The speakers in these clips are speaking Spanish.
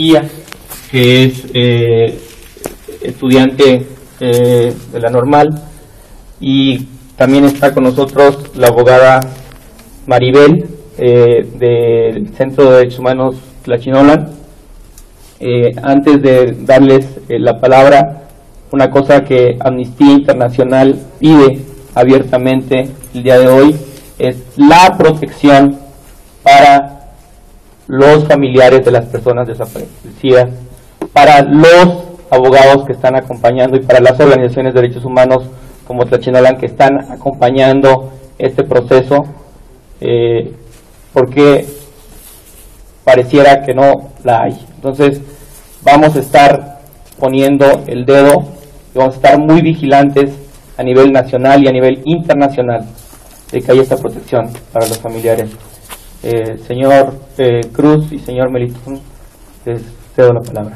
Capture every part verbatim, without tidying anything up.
que es eh, estudiante eh, de la normal, y también está con nosotros la abogada Maribel eh, del Centro de Derechos Humanos Tlachinolan. Eh, antes de darles eh, la palabra, una cosa que Amnistía Internacional pide abiertamente el día de hoy es la protección para los familiares de las personas desaparecidas, para los abogados que están acompañando y para las organizaciones de derechos humanos como Tlachinolan que están acompañando este proceso, eh, porque pareciera que no la hay. Entonces vamos a estar poniendo el dedo y vamos a estar muy vigilantes a nivel nacional y a nivel internacional de que haya esta protección para los familiares. Eh, señor eh, Cruz y señor Melitón, les cedo la palabra.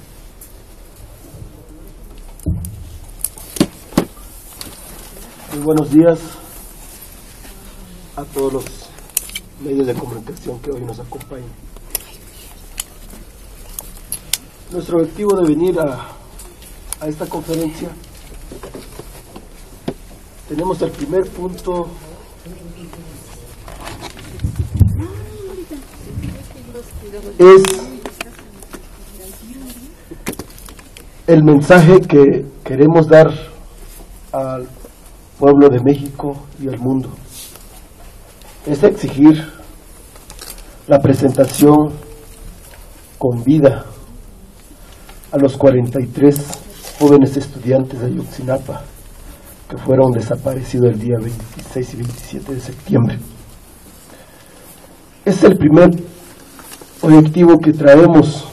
Muy buenos días a todos los medios de comunicación que hoy nos acompañan. Nuestro objetivo de venir a, a esta conferencia, tenemos el primer punto es el mensaje que queremos dar al pueblo de México y al mundo. Es exigir la presentación con vida a los cuarenta y tres jóvenes estudiantes de Ayotzinapa que fueron desaparecidos el día veintiséis y veintisiete de septiembre. Es el primer objetivo que traemos,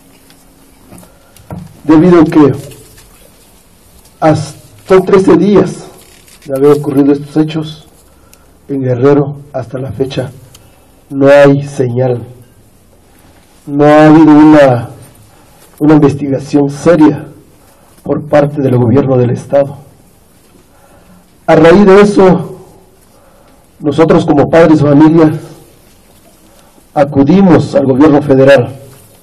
debido a que hasta son trece días de haber ocurrido estos hechos en Guerrero. Hasta la fecha no hay señal, no ha habido una, una investigación seria por parte del gobierno del estado. A raíz de eso, nosotros como padres de familia acudimos al gobierno federal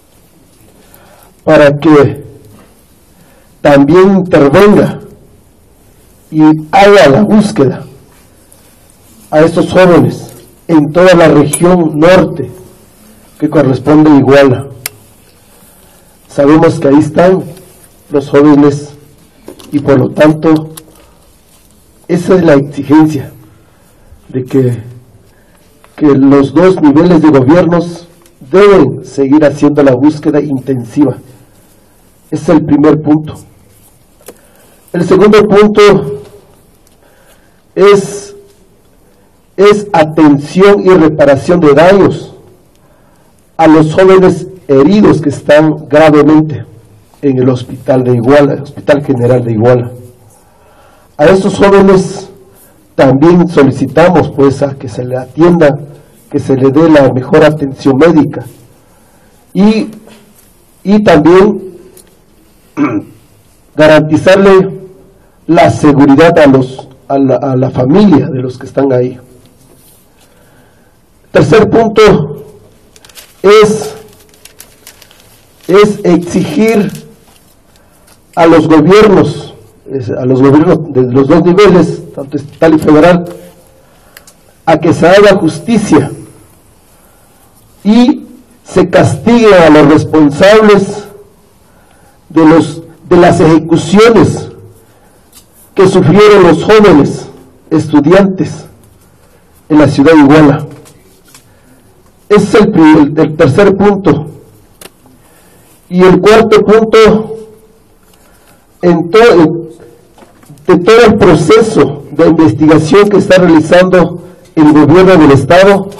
para que también intervenga y haga la búsqueda a estos jóvenes en toda la región norte que corresponde a Iguala. Sabemos que ahí están los jóvenes y por lo tanto esa es la exigencia de que, que los dos niveles de gobiernos deben seguir haciendo la búsqueda intensiva. Ese es el primer punto. El segundo punto es, es atención y reparación de daños a los jóvenes heridos que están gravemente en el hospital de Iguala, el Hospital General de Iguala. A estos jóvenes también solicitamos pues a que se le atienda, que se le dé la mejor atención médica y, y también garantizarle la seguridad a, los, a, la, a la familia de los que están ahí. Tercer punto es, es exigir a los gobiernos, a los gobiernos de los dos niveles, tanto estatal y federal, a que se haga justicia y se castigue a los responsables de, los, de las ejecuciones que sufrieron los jóvenes estudiantes en la ciudad de Iguala. Ese es el, el, el tercer punto. Y el cuarto punto, en todo, de todo el proceso de investigación que está realizando el gobierno del estado,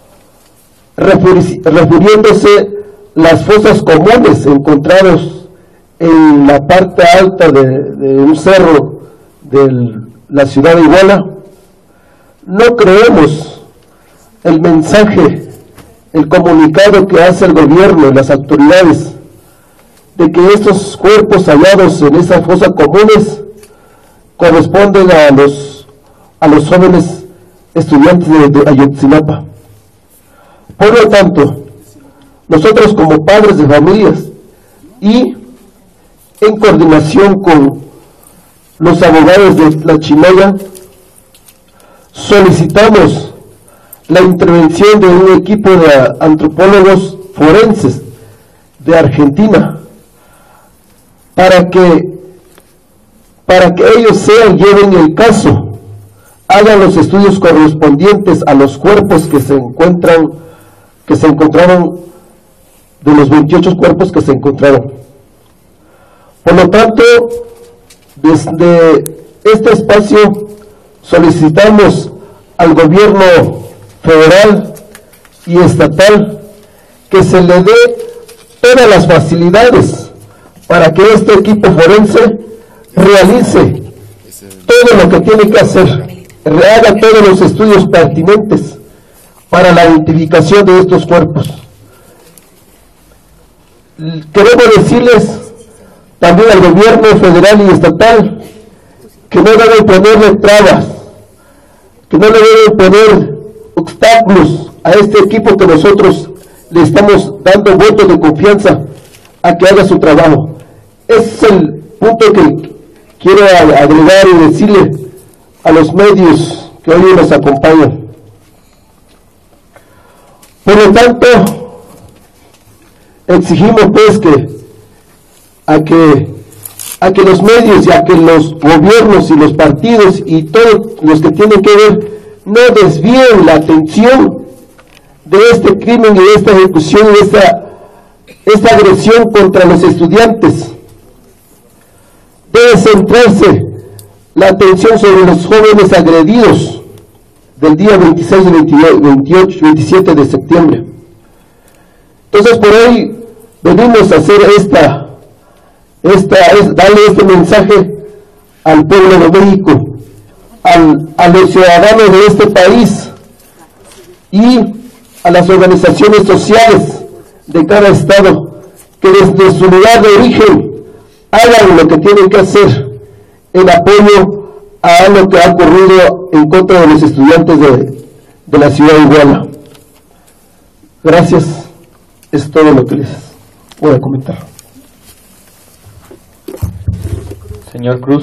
refiriéndose las fosas comunes encontrados en la parte alta de, de un cerro de la ciudad de Iguala, no creemos el mensaje, el comunicado que hace el gobierno y las autoridades de que estos cuerpos hallados en esas fosas comunes corresponden a los, a los jóvenes estudiantes de, de Ayotzinapa. Por lo tanto, nosotros como padres de familias y en coordinación con los abogados de la Chimaya, solicitamos la intervención de un equipo de antropólogos forenses de Argentina para que para que ellos sean, lleven el caso, hagan los estudios correspondientes a los cuerpos que se encuentran, que se encontraron, de los veintiocho cuerpos que se encontraron. Por lo tanto, desde este espacio solicitamos al gobierno federal y estatal que se le dé todas las facilidades para que este equipo forense realice todo lo que tiene que hacer, haga todos los estudios pertinentes para la identificación de estos cuerpos. Queremos decirles también al gobierno federal y estatal que no deben ponerle trabas, que no le deben poner obstáculos a este equipo que nosotros le estamos dando votos de confianza a que haga su trabajo. Ese es el punto que quiero agregar y decirle a los medios que hoy nos acompañan. Por lo tanto, exigimos pues que a que a que los medios y a que los gobiernos y los partidos y todos los que tienen que ver no desvíen la atención de este crimen y de esta ejecución y de esta, esta agresión contra los estudiantes. Debe centrarse la atención sobre los jóvenes agredidos del día veintiséis, veintiocho, veintisiete de septiembre. Entonces, por hoy venimos a hacer esta, esta es, darle este mensaje al pueblo de México, al, a los ciudadanos de este país y a las organizaciones sociales de cada estado, que desde su lugar de origen hagan lo que tienen que hacer en apoyo a lo que ha ocurrido en contra de los estudiantes de, de la ciudad de Iguala. Gracias, es todo lo que les voy a comentar. Señor Cruz.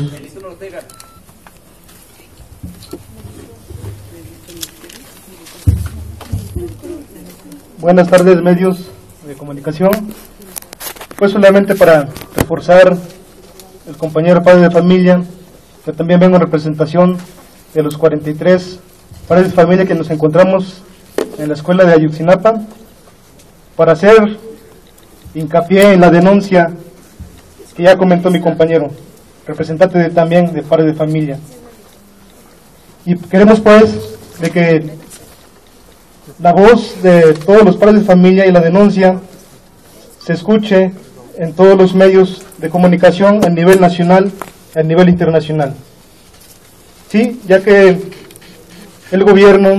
Buenas tardes, medios de comunicación. Pues solamente para reforzar el compañero padre de familia, que también vengo en representación de los cuarenta y tres padres de familia que nos encontramos en la escuela de Ayotzinapa, para hacer hincapié en la denuncia que ya comentó mi compañero, representante de, también de padres de familia. Y queremos pues de que la voz de todos los padres de familia y la denuncia se escuche en todos los medios de comunicación a nivel nacional y a nivel internacional. Sí, ya que el gobierno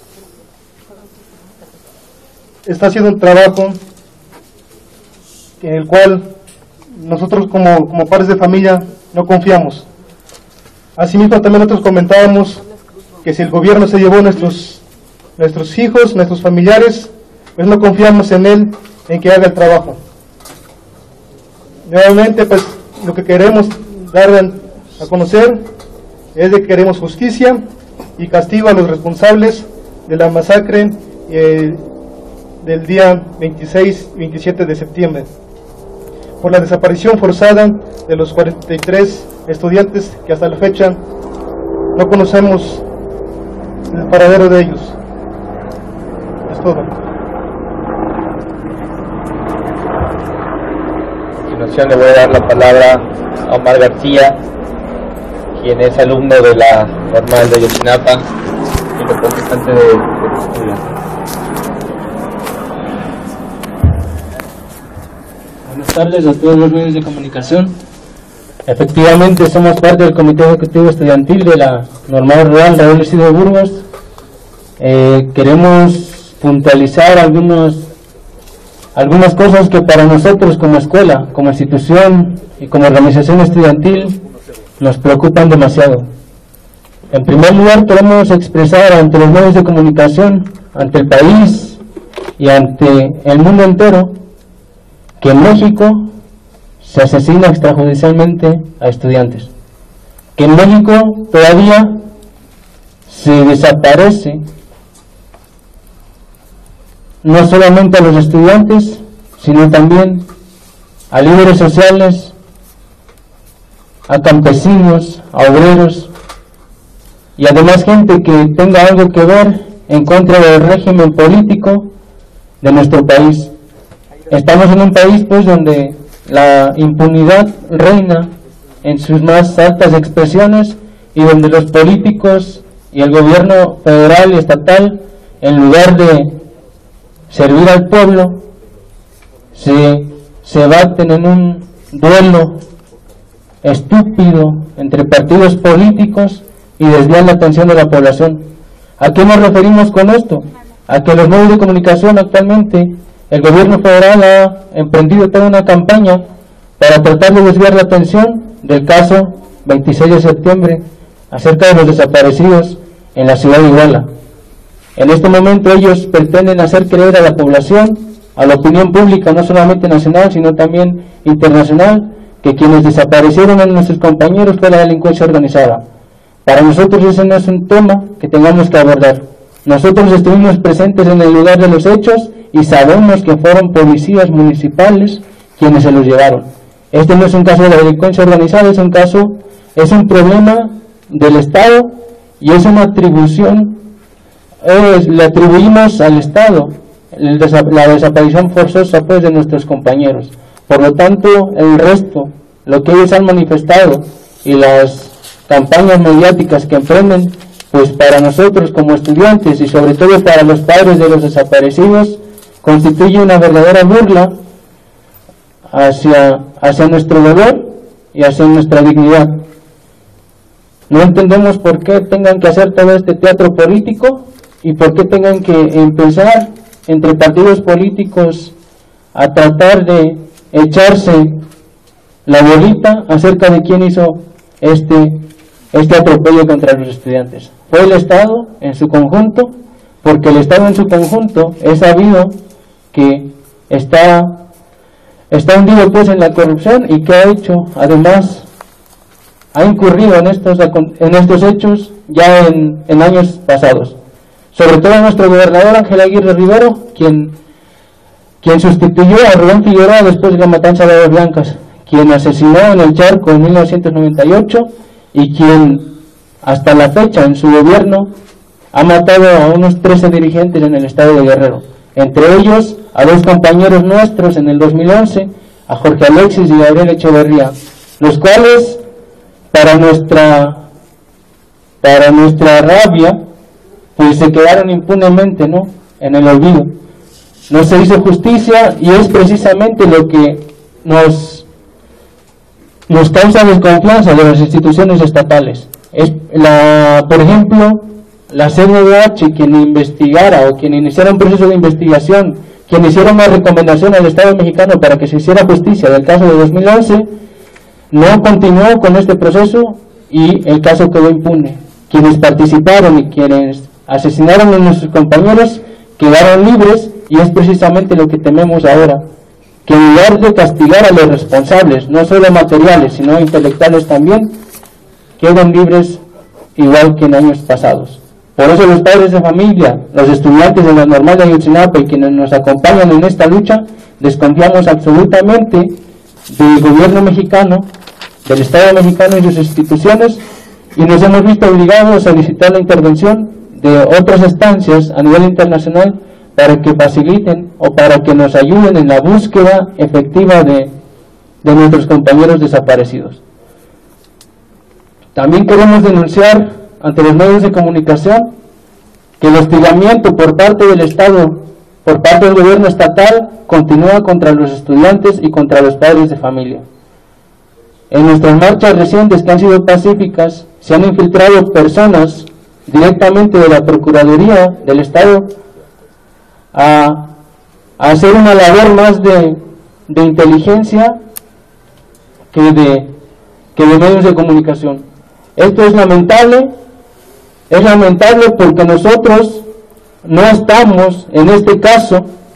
está haciendo un trabajo en el cual nosotros como, como padres de familia no confiamos. Asimismo también nosotros comentábamos que si el gobierno se llevó nuestros, nuestros hijos, nuestros familiares, pues no confiamos en él, en que haga el trabajo. Nuevamente, pues lo que queremos dar a conocer es de que queremos justicia y castigo a los responsables de la masacre eh, del día veintiséis y veintisiete de septiembre, por la desaparición forzada de los cuarenta y tres estudiantes que hasta la fecha no conocemos el paradero de ellos. Es todo. A continuación le voy a dar la palabra a Omar García, quien es alumno de la normal de Ayotzinapa y representante de, de los estudiantes. Buenas tardes a todos los medios de comunicación. Efectivamente, somos parte del Comité Ejecutivo Estudiantil de la Normal Rural Raúl Isidro Burgos. Eh, queremos puntualizar algunos, algunas cosas que para nosotros como escuela, como institución y como organización estudiantil nos preocupan demasiado. En primer lugar, queremos expresar ante los medios de comunicación, ante el país y ante el mundo entero que en México se asesina extrajudicialmente a estudiantes, que en México todavía se desaparece no solamente a los estudiantes, sino también a líderes sociales, a campesinos, a obreros y además gente que tenga algo que ver en contra del régimen político de nuestro país. Estamos en un país pues donde la impunidad reina en sus más altas expresiones y donde los políticos y el gobierno federal y estatal, en lugar de servir al pueblo, se, se baten en un duelo estúpido entre partidos políticos y desvían la atención de la población. ¿A qué nos referimos con esto? A que los medios de comunicación actualmente, el gobierno federal ha emprendido toda una campaña para tratar de desviar la atención del caso veintiséis de septiembre acerca de los desaparecidos en la ciudad de Iguala. En este momento ellos pretenden hacer creer a la población, a la opinión pública, no solamente nacional, sino también internacional, que quienes desaparecieron a nuestros compañeros fue la delincuencia organizada. Para nosotros ese no es un tema que tengamos que abordar. Nosotros estuvimos presentes en el lugar de los hechos y sabemos que fueron policías municipales quienes se los llevaron. Este no es un caso de la delincuencia organizada, es un caso, es un problema del Estado y es una atribución, eh, le atribuimos al Estado el desa, la desaparición forzosa pues de nuestros compañeros. Por lo tanto, el resto, lo que ellos han manifestado y las campañas mediáticas que emprenden, pues para nosotros como estudiantes y sobre todo para los padres de los desaparecidos, constituye una verdadera burla hacia, hacia nuestro deber y hacia nuestra dignidad. No entendemos por qué tengan que hacer todo este teatro político y por qué tengan que empezar entre partidos políticos a tratar de echarse la bolita acerca de quién hizo este, este atropello contra los estudiantes. Fue el Estado en su conjunto, porque el Estado en su conjunto es sabido que está, está hundido pues en la corrupción y que ha hecho, además, ha incurrido en estos, en estos hechos ya en, en años pasados. Sobre todo nuestro gobernador Ángel Aguirre Rivero, quien, quien sustituyó a Rubén Figueroa después de la matanza de Aguas Blancas, quien asesinó en el Charco en mil novecientos noventa y ocho y quien hasta la fecha en su gobierno ha matado a unos trece dirigentes en el estado de Guerrero, entre ellos a dos compañeros nuestros en el dos mil once, a Jorge Alexis y Gabriel Echeverría, los cuales para nuestra para nuestra rabia pues se quedaron impunemente, ¿no?, en el olvido. No se hizo justicia y es precisamente lo que nos nos causa desconfianza de las instituciones estatales. Es la, por ejemplo, la C N D H, quien investigara o quien iniciara un proceso de investigación, quien hiciera una recomendación al Estado mexicano para que se hiciera justicia del caso de dos mil once, no continuó con este proceso y el caso quedó impune. Quienes participaron y quienes asesinaron a nuestros compañeros quedaron libres y es precisamente lo que tememos ahora, que en lugar de castigar a los responsables, no solo materiales, sino intelectuales también, queden libres igual que en años pasados. Por eso los padres de familia, los estudiantes de la Normal de Ayotzinapa y quienes nos acompañan en esta lucha, desconfiamos absolutamente del gobierno mexicano, del Estado mexicano y sus instituciones, y nos hemos visto obligados a solicitar la intervención de otras instancias a nivel internacional para que faciliten o para que nos ayuden en la búsqueda efectiva de, de nuestros compañeros desaparecidos. También queremos denunciar ante los medios de comunicación que el hostigamiento por parte del Estado, por parte del gobierno estatal, continúa contra los estudiantes y contra los padres de familia. En nuestras marchas recientes, que han sido pacíficas, se han infiltrado personas directamente de la Procuraduría del Estado a, a hacer una labor más de, de inteligencia que de, que de medios de comunicación. Esto es lamentable, es lamentable porque nosotros no estamos en este caso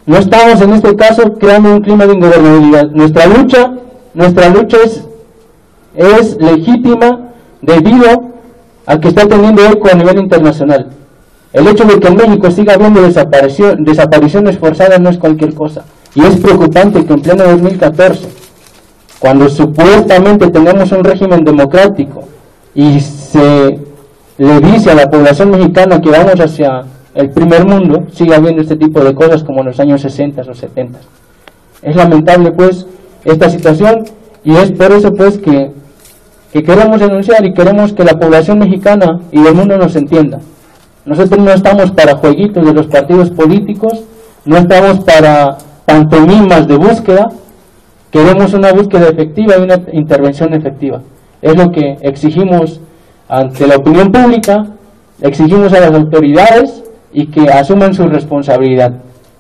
No estamos en este caso creando un clima de ingobernabilidad. Nuestra lucha, nuestra lucha es, es legítima debido a que está teniendo eco a nivel internacional. El hecho de que en México siga habiendo desaparición, desapariciones forzadas no es cualquier cosa. Y es preocupante que en pleno dos mil catorce, cuando supuestamente tenemos un régimen democrático y se le dice a la población mexicana que vamos hacia el primer mundo, sigue habiendo este tipo de cosas como en los años sesenta o setenta. Es lamentable pues esta situación, y es por eso pues que, que queremos denunciar y queremos que la población mexicana y del mundo nos entienda. Nosotros no estamos para jueguitos de los partidos políticos, no estamos para pantomimas de búsqueda, queremos una búsqueda efectiva y una intervención efectiva. Es lo que exigimos ante la opinión pública, exigimos a las autoridades y que asuman su responsabilidad.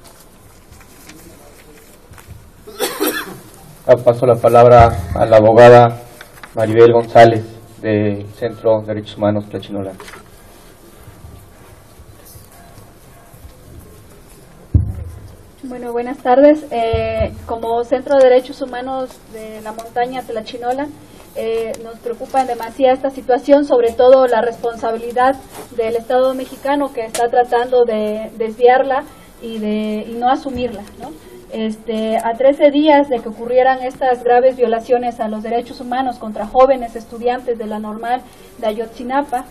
Paso la palabra a la abogada Maribel González del Centro de Derechos Humanos Tlachinolan. Bueno, buenas tardes. Eh, como Centro de Derechos Humanos de la Montaña Tlachinolan, eh, nos preocupa en demasía esta situación, sobre todo la responsabilidad del Estado mexicano, que está tratando de desviarla y de y no asumirla, ¿no? Este, a trece días de que ocurrieran estas graves violaciones a los derechos humanos contra jóvenes estudiantes de la Normal de Ayotzinapa,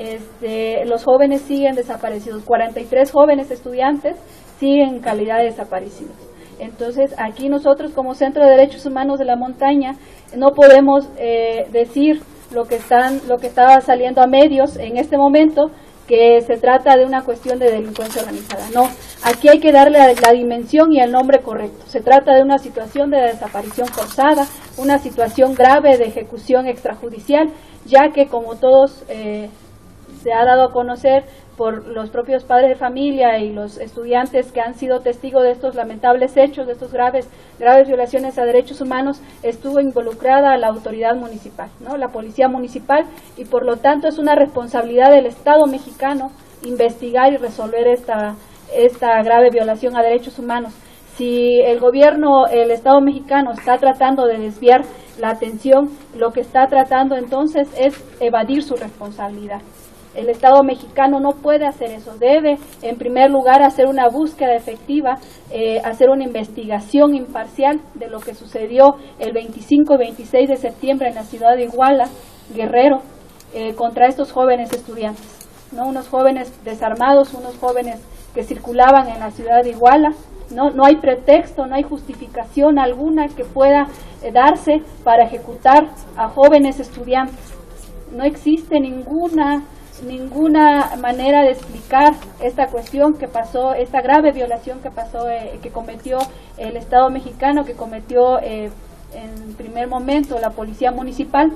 este, los jóvenes siguen desaparecidos. cuarenta y tres jóvenes estudiantes siguen en calidad de desaparecidos. Entonces, aquí nosotros como Centro de Derechos Humanos de la Montaña no podemos eh, decir lo que están, lo que estaba saliendo a medios en este momento, que se trata de una cuestión de delincuencia organizada. No, aquí hay que darle la, la dimensión y el nombre correcto. Se trata de una situación de desaparición forzada, una situación grave de ejecución extrajudicial, ya que como todos eh, se ha dado a conocer por los propios padres de familia y los estudiantes que han sido testigos de estos lamentables hechos, de estos graves graves violaciones a derechos humanos, estuvo involucrada la autoridad municipal, ¿no? La policía municipal, y por lo tanto es una responsabilidad del Estado mexicano investigar y resolver esta, esta grave violación a derechos humanos. Si el gobierno, el Estado mexicano está tratando de desviar la atención, lo que está tratando entonces es evadir su responsabilidad. El Estado mexicano no puede hacer eso, debe en primer lugar hacer una búsqueda efectiva, eh, hacer una investigación imparcial de lo que sucedió el veinticinco y veintiséis de septiembre en la ciudad de Iguala, Guerrero, eh, contra estos jóvenes estudiantes, ¿no? Unos jóvenes desarmados, unos jóvenes que circulaban en la ciudad de Iguala. No, no hay pretexto, no hay justificación alguna que pueda eh, darse para ejecutar a jóvenes estudiantes. No existe ninguna ninguna manera de explicar esta cuestión que pasó, esta grave violación que pasó, eh, que cometió el Estado mexicano, que cometió eh, en primer momento la policía municipal,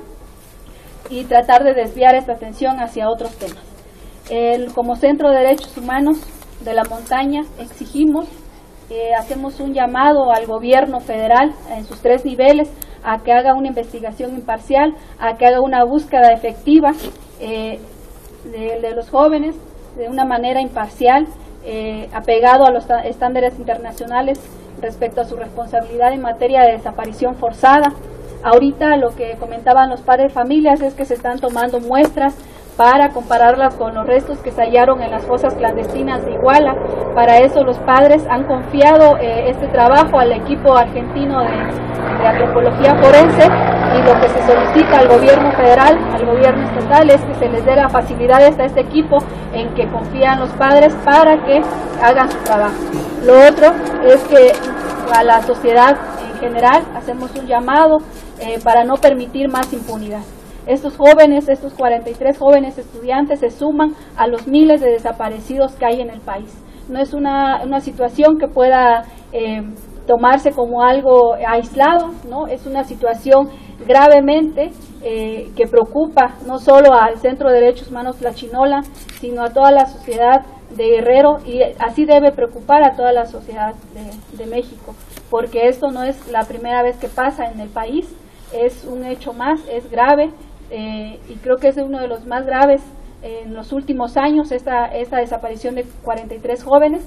y tratar de desviar esta atención hacia otros temas. El, como Centro de Derechos Humanos de la Montaña exigimos, eh, hacemos un llamado al gobierno federal en sus tres niveles a que haga una investigación imparcial, a que haga una búsqueda efectiva eh, De, de los jóvenes de una manera imparcial, eh, apegado a los estándares internacionales respecto a su responsabilidad en materia de desaparición forzada. Ahorita lo que comentaban los padres de familias es que se están tomando muestras para compararlas con los restos que se hallaron en las fosas clandestinas de Iguala. Para eso los padres han confiado eh, este trabajo al equipo argentino de, de antropología forense, y lo que se solicita al gobierno federal, al gobierno estatal, es que se les dé las facilidades a este equipo en que confían los padres para que hagan su trabajo. Lo otro es que a la sociedad en general hacemos un llamado eh, para no permitir más impunidad. Estos jóvenes, estos cuarenta y tres jóvenes estudiantes se suman a los miles de desaparecidos que hay en el país. No es una, una situación que pueda eh, tomarse como algo aislado, ¿no? Es una situación gravemente eh, que preocupa no solo al Centro de Derechos Humanos Tlachinolan, sino a toda la sociedad de Guerrero, y así debe preocupar a toda la sociedad de, de México, porque esto no es la primera vez que pasa en el país, es un hecho más, es grave, eh, y creo que es uno de los más graves en los últimos años, esta, esta desaparición de cuarenta y tres jóvenes.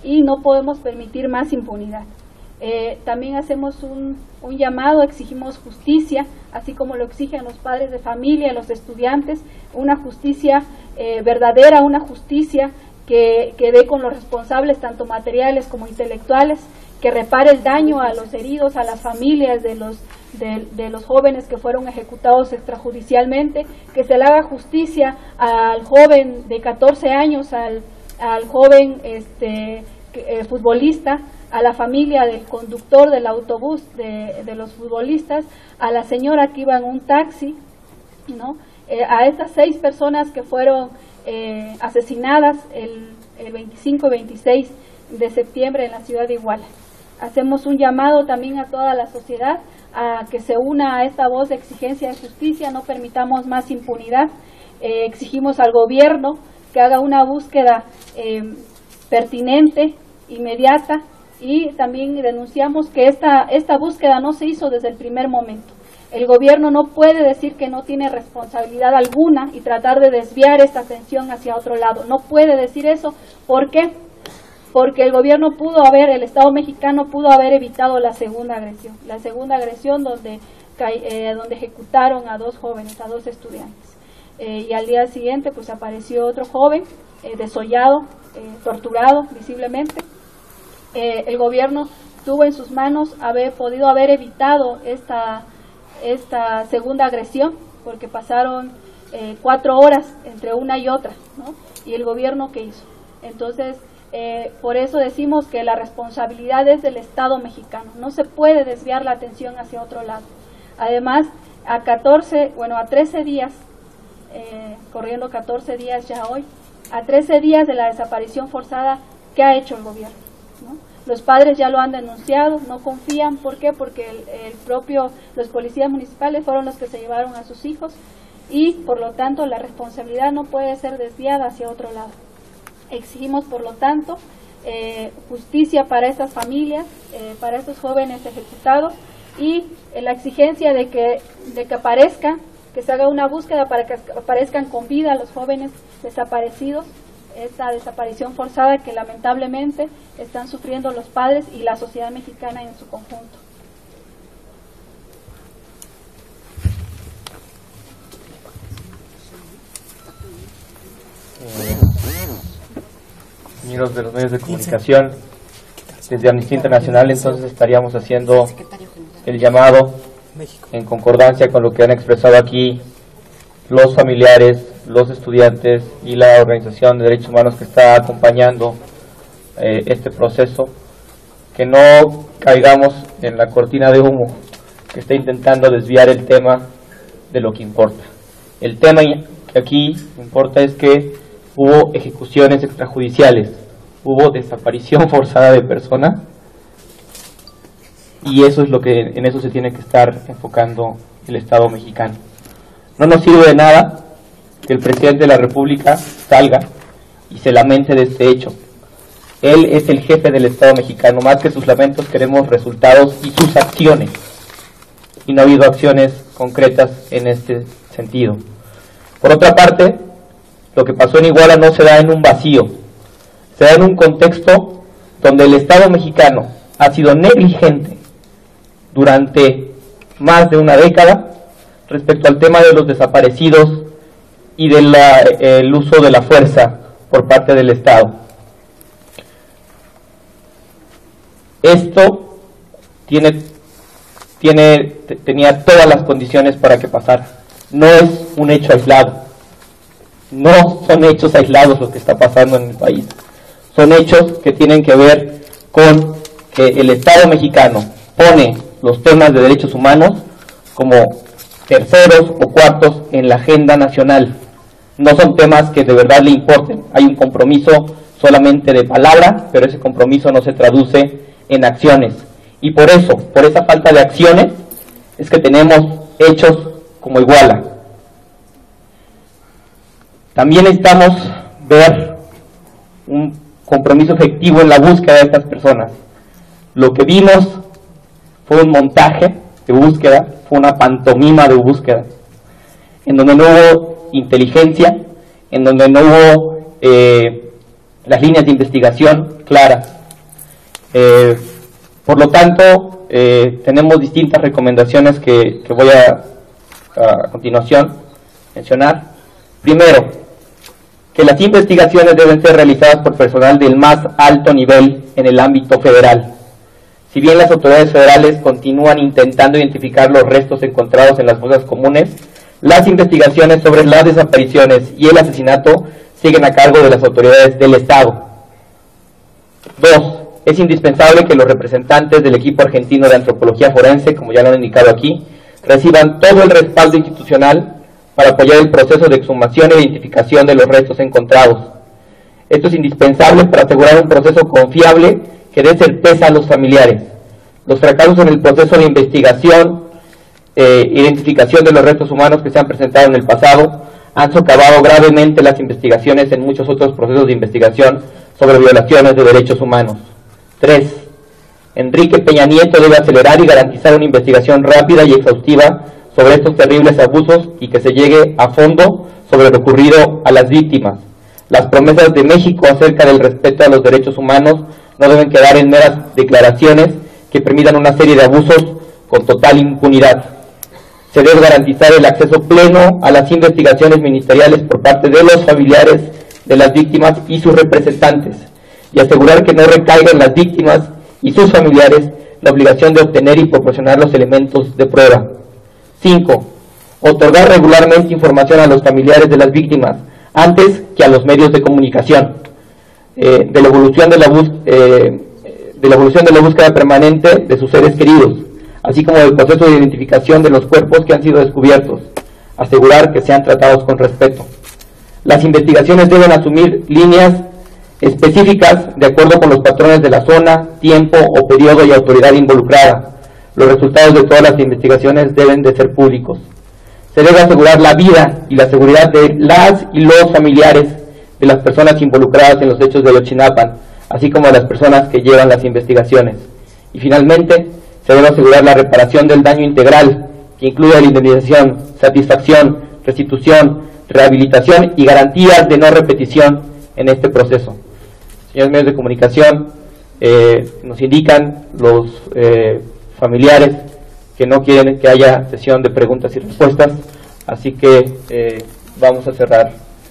y no podemos permitir más impunidad. Eh, también hacemos un, un llamado, exigimos justicia, así como lo exigen los padres de familia, los estudiantes, una justicia eh, verdadera, una justicia que, que dé con los responsables, tanto materiales como intelectuales, que repare el daño a los heridos, a las familias de los, de, de los jóvenes que fueron ejecutados extrajudicialmente, que se le haga justicia al joven de catorce años, al, al joven este, eh, futbolista, a la familia del conductor del autobús de, de los futbolistas, a la señora que iba en un taxi, ¿no? Eh, a estas seis personas que fueron eh, asesinadas el, el veinticinco y veintiséis de septiembre en la ciudad de Iguala. Hacemos un llamado también a toda la sociedad a que se una a esta voz de exigencia de justicia, no permitamos más impunidad. Eh, exigimos al gobierno que haga una búsqueda eh, pertinente, inmediata, y también denunciamos que esta, esta búsqueda no se hizo desde el primer momento. El gobierno no puede decir que no tiene responsabilidad alguna y tratar de desviar esta atención hacia otro lado. No puede decir eso. ¿Por qué? Porque el gobierno pudo haber, el Estado mexicano pudo haber evitado la segunda agresión. La segunda agresión donde, eh, donde ejecutaron a dos jóvenes, a dos estudiantes. Eh, y al día siguiente pues apareció otro joven eh, desollado, eh, torturado visiblemente. Eh, el gobierno tuvo en sus manos haber podido haber evitado esta, esta segunda agresión, porque pasaron eh, cuatro horas entre una y otra, ¿no? Y el gobierno, ¿qué hizo? Entonces, eh, por eso decimos que la responsabilidad es del Estado mexicano, no se puede desviar la atención hacia otro lado. Además, a catorce, bueno, a trece días, eh, corriendo catorce días ya hoy, a trece días de la desaparición forzada, ¿qué ha hecho el gobierno? ¿No? Los padres ya lo han denunciado, no confían. ¿Por qué? Porque el, el propio, los policías municipales fueron los que se llevaron a sus hijos y por lo tanto la responsabilidad no puede ser desviada hacia otro lado. Exigimos por lo tanto eh, justicia para estas familias, eh, para estos jóvenes ejecutados y eh, la exigencia de que, de que aparezcan, que se haga una búsqueda para que aparezcan con vida los jóvenes desaparecidos, esta desaparición forzada que lamentablemente están sufriendo los padres y la sociedad mexicana en su conjunto. Compañeros de los medios de comunicación, desde Amnistía Internacional entonces estaríamos haciendo el llamado en concordancia con lo que han expresado aquí los familiares, los estudiantes y la organización de derechos humanos que está acompañando eh, este proceso, que no caigamos en la cortina de humo que está intentando desviar el tema de lo que importa. El tema que aquí importa es que hubo ejecuciones extrajudiciales, hubo desaparición forzada de personas y eso es lo que en eso se tiene que estar enfocando el Estado mexicano. No nos sirve de nada que el presidente de la República salga y se lamente de este hecho. Él es el jefe del Estado mexicano, más que sus lamentos queremos resultados y sus acciones. Y no ha habido acciones concretas en este sentido. Por otra parte, lo que pasó en Iguala no se da en un vacío, se da en un contexto donde el Estado mexicano ha sido negligente durante más de una década respecto al tema de los desaparecidos y del de uso de la fuerza por parte del Estado. Esto tiene, tiene, tenía todas las condiciones para que pasara. No es un hecho aislado. No son hechos aislados lo que está pasando en el país. Son hechos que tienen que ver con que el Estado mexicano pone los temas de derechos humanos como terceros o cuartos en la agenda nacional. No son temas que de verdad le importen. Hay un compromiso solamente de palabra, pero ese compromiso no se traduce en acciones. Y por eso, por esa falta de acciones, es que tenemos hechos como Iguala. También necesitamos ver un compromiso efectivo en la búsqueda de estas personas. Lo que vimos fue un montaje de búsqueda, fue una pantomima de búsqueda, en donde no hubo inteligencia, en donde no hubo eh, las líneas de investigación claras. Eh, por lo tanto, eh, tenemos distintas recomendaciones que, que voy a, a continuación mencionar. Primero, que las investigaciones deben ser realizadas por personal del más alto nivel en el ámbito federal. Si bien las autoridades federales continúan intentando identificar los restos encontrados en las fosas comunes, las investigaciones sobre las desapariciones y el asesinato siguen a cargo de las autoridades del Estado. Dos, es indispensable que los representantes del equipo argentino de antropología forense, como ya lo han indicado aquí, reciban todo el respaldo institucional para apoyar el proceso de exhumación e identificación de los restos encontrados. Esto es indispensable para asegurar un proceso confiable que dé certeza a los familiares. Los fracasos en el proceso de investigación e eh, identificación de los restos humanos que se han presentado en el pasado han socavado gravemente las investigaciones en muchos otros procesos de investigación sobre violaciones de derechos humanos. Tres, Enrique Peña Nieto debe acelerar y garantizar una investigación rápida y exhaustiva sobre estos terribles abusos y que se llegue a fondo sobre lo ocurrido a las víctimas. Las promesas de México acerca del respeto a los derechos humanos no deben quedar en meras declaraciones que permitan una serie de abusos con total impunidad. Se debe garantizar el acceso pleno a las investigaciones ministeriales por parte de los familiares de las víctimas y sus representantes, y asegurar que no recaiga en las víctimas y sus familiares la obligación de obtener y proporcionar los elementos de prueba. Cinco, otorgar regularmente información a los familiares de las víctimas antes que a los medios de comunicación eh, de la evolución de la, bus eh, de la evolución de la búsqueda permanente de sus seres queridos, así como del proceso de identificación de los cuerpos que han sido descubiertos, asegurar que sean tratados con respeto. Las investigaciones deben asumir líneas específicas de acuerdo con los patrones de la zona, tiempo o periodo y autoridad involucrada. Los resultados de todas las investigaciones deben de ser públicos. Se debe asegurar la vida y la seguridad de las y los familiares de las personas involucradas en los hechos de Ayotzinapa, así como de las personas que llevan las investigaciones. Y finalmente, se debe asegurar la reparación del daño integral, que incluye la indemnización, satisfacción, restitución, rehabilitación y garantías de no repetición en este proceso. Señores medios de comunicación, eh, nos indican los eh, familiares que no quieren que haya sesión de preguntas y respuestas, así que eh, vamos a cerrar.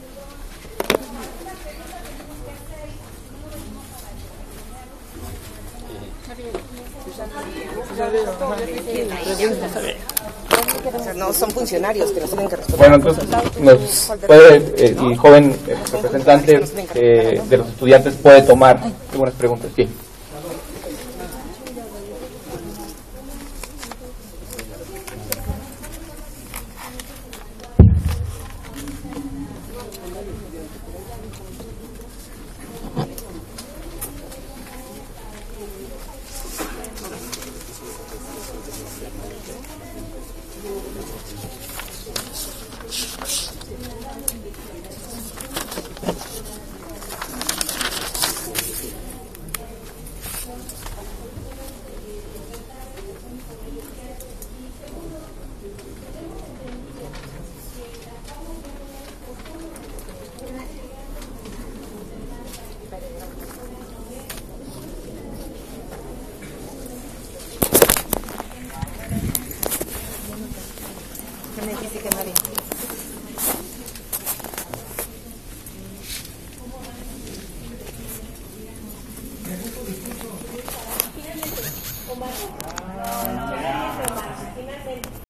No son funcionarios que nos tienen que responder. Bueno, entonces, nos puede, eh, el joven eh, representante eh, de los estudiantes puede tomar algunas preguntas. Sí. Me dijiste que nadie.